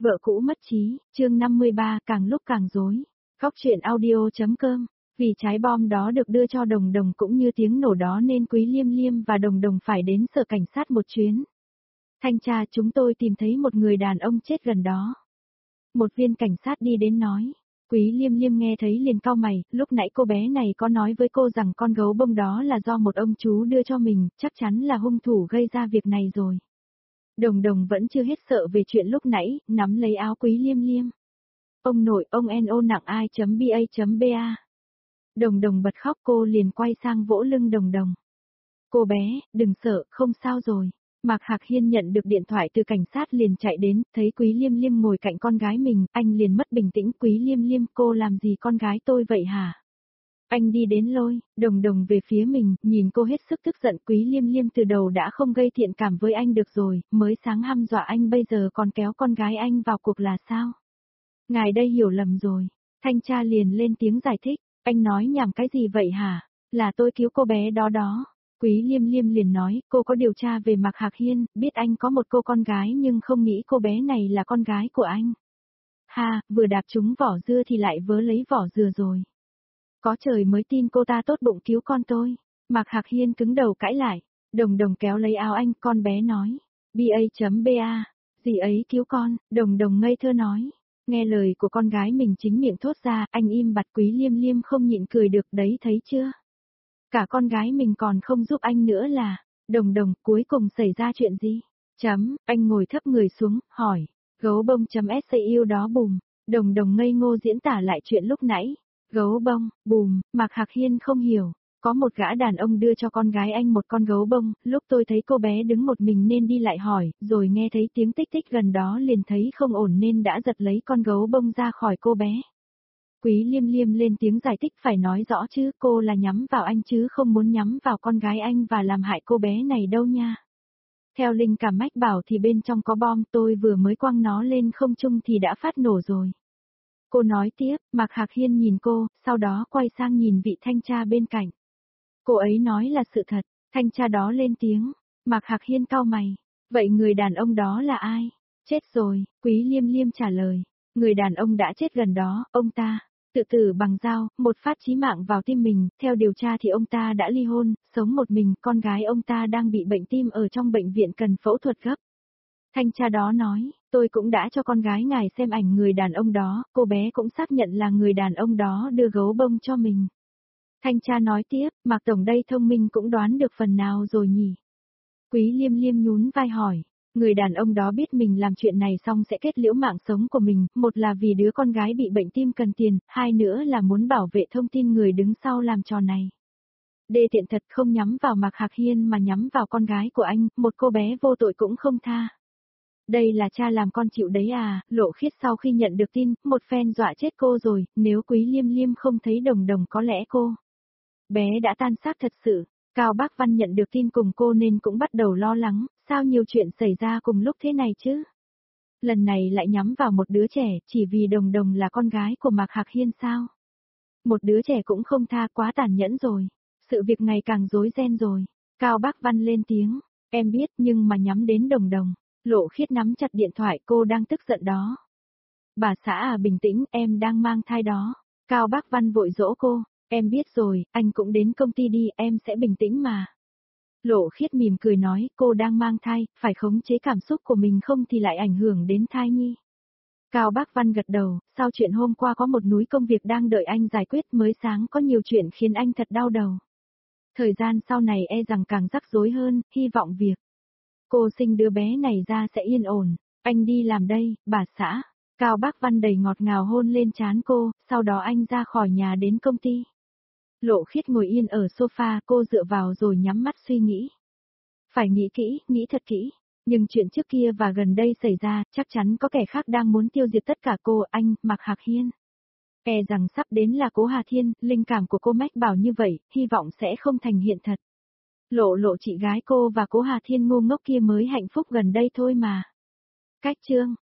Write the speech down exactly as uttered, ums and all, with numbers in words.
Vợ cũ mất trí, chương năm mươi ba, càng lúc càng rối. Góc truyện audio.com. Vì trái bom đó được đưa cho Đồng Đồng cũng như tiếng nổ đó nên Quý Liêm Liêm và Đồng Đồng phải đến sở cảnh sát một chuyến. Thanh tra, chúng tôi tìm thấy một người đàn ông chết gần đó. Một viên cảnh sát đi đến nói. Quý Liêm Liêm nghe thấy liền cau mày, lúc nãy cô bé này có nói với cô rằng con gấu bông đó là do một ông chú đưa cho mình, chắc chắn là hung thủ gây ra việc này rồi. Đồng Đồng vẫn chưa hết sợ về chuyện lúc nãy, nắm lấy áo Quý Liêm Liêm. Ông nội, ông en ô nặng ai.ba.ba. Đồng Đồng bật khóc, cô liền quay sang vỗ lưng Đồng Đồng. Cô bé, đừng sợ, không sao rồi. Mạc Hạc Hiên nhận được điện thoại từ cảnh sát liền chạy đến, thấy Quý Liêm Liêm ngồi cạnh con gái mình, anh liền mất bình tĩnh. Quý Liêm Liêm, cô làm gì con gái tôi vậy hả? Anh đi đến lôi, Đồng Đồng về phía mình, nhìn cô hết sức tức giận. Quý Liêm Liêm từ đầu đã không gây thiện cảm với anh được rồi, mới sáng hăm dọa anh bây giờ còn kéo con gái anh vào cuộc là sao? Ngài đây hiểu lầm rồi. Thanh tra liền lên tiếng giải thích, anh nói nhảm cái gì vậy hả? Là tôi cứu cô bé đó đó. Quý Liêm Liêm liền nói, cô có điều tra về Mạc Hạc Hiên, biết anh có một cô con gái nhưng không nghĩ cô bé này là con gái của anh. Ha, vừa đạp trúng vỏ dưa thì lại vớ lấy vỏ dừa rồi. Có trời mới tin cô ta tốt bụng cứu con tôi. Mạc Hạc Hiên cứng đầu cãi lại. Đồng Đồng kéo lấy áo anh, con bé nói. ba.ba, dì ấy cứu con. Đồng Đồng ngây thơ nói. Nghe lời của con gái mình chính miệng thốt ra, anh im bặt. Quý Liêm Liêm không nhịn cười được đấy, thấy chưa? Cả con gái mình còn không giúp anh nữa là. Đồng Đồng, cuối cùng xảy ra chuyện gì? Chấm, anh ngồi thấp người xuống, hỏi. Gấu bông chấm siêu đó bùm. Đồng Đồng ngây ngô diễn tả lại chuyện lúc nãy. Gấu bông, bùm, Mạc Hạc Hiên không hiểu. Có một gã đàn ông đưa cho con gái anh một con gấu bông, lúc tôi thấy cô bé đứng một mình nên đi lại hỏi, rồi nghe thấy tiếng tích tích gần đó liền thấy không ổn nên đã giật lấy con gấu bông ra khỏi cô bé. Quý Liêm Liêm lên tiếng giải thích, phải nói rõ chứ, cô là nhắm vào anh chứ không muốn nhắm vào con gái anh và làm hại cô bé này đâu nha. Theo linh cảm mách bảo thì bên trong có bom, tôi vừa mới quăng nó lên không trung thì đã phát nổ rồi. Cô nói tiếp, Mạc Hạc Hiên nhìn cô, sau đó quay sang nhìn vị thanh tra bên cạnh. Cô ấy nói là sự thật, thanh tra đó lên tiếng. Mạc Hạc Hiên cau mày. Vậy người đàn ông đó là ai? Chết rồi, Quý Liêm Liêm trả lời. Người đàn ông đã chết gần đó, ông ta tự tử bằng dao, một phát chí mạng vào tim mình. Theo điều tra thì ông ta đã ly hôn, sống một mình, con gái ông ta đang bị bệnh tim ở trong bệnh viện cần phẫu thuật gấp. Thanh tra đó nói, tôi cũng đã cho con gái ngài xem ảnh người đàn ông đó, cô bé cũng xác nhận là người đàn ông đó đưa gấu bông cho mình. Thanh tra nói tiếp, Mạc Tổng đây thông minh cũng đoán được phần nào rồi nhỉ? Quý Liêm Liêm nhún vai hỏi, người đàn ông đó biết mình làm chuyện này xong sẽ kết liễu mạng sống của mình, một là vì đứa con gái bị bệnh tim cần tiền, hai nữa là muốn bảo vệ thông tin người đứng sau làm trò này. Đê tiện thật, không nhắm vào Mạc Hạc Hiên mà nhắm vào con gái của anh, một cô bé vô tội cũng không tha. Đây là cha làm con chịu đấy à, Lộ Khiết sau khi nhận được tin, một phen dọa chết cô rồi, nếu Quý Liêm Liêm không thấy Đồng Đồng có lẽ cô bé đã tan xác thật sự. Cao Bác Văn nhận được tin cùng cô nên cũng bắt đầu lo lắng, sao nhiều chuyện xảy ra cùng lúc thế này chứ? Lần này lại nhắm vào một đứa trẻ, chỉ vì Đồng Đồng là con gái của Mạc Hạc Hiên sao? Một đứa trẻ cũng không tha, quá tàn nhẫn rồi. Sự việc ngày càng rối ren rồi. Cao Bác Văn lên tiếng, em biết nhưng mà nhắm đến Đồng Đồng. Lộ Khiết nắm chặt điện thoại, cô đang tức giận đó. Bà xã à, bình tĩnh, em đang mang thai đó. Cao Bác Văn vội dỗ cô, em biết rồi, anh cũng đến công ty đi, em sẽ bình tĩnh mà. Lộ Khiết mỉm cười nói, cô đang mang thai, phải khống chế cảm xúc của mình không thì lại ảnh hưởng đến thai nhi. Cao Bác Văn gật đầu, sau chuyện hôm qua có một núi công việc đang đợi anh giải quyết, mới sáng có nhiều chuyện khiến anh thật đau đầu. Thời gian sau này e rằng càng rắc rối hơn, hy vọng việc cô sinh đứa bé này ra sẽ yên ổn. Anh đi làm đây, bà xã. Cao Bác Văn đầy ngọt ngào hôn lên trán cô, sau đó anh ra khỏi nhà đến công ty. Lộ Khiết ngồi yên ở sofa, cô dựa vào rồi nhắm mắt suy nghĩ. Phải nghĩ kỹ, nghĩ thật kỹ. Nhưng chuyện trước kia và gần đây xảy ra, chắc chắn có kẻ khác đang muốn tiêu diệt tất cả cô, anh, Mạc Hạc Hiên. E rằng sắp đến là Cố Hà Thiên, linh cảm của cô mách bảo như vậy, hy vọng sẽ không thành hiện thật. Lộ lộ chị gái cô và Cố Hà Thiên ngu ngốc kia mới hạnh phúc gần đây thôi mà. Cách chương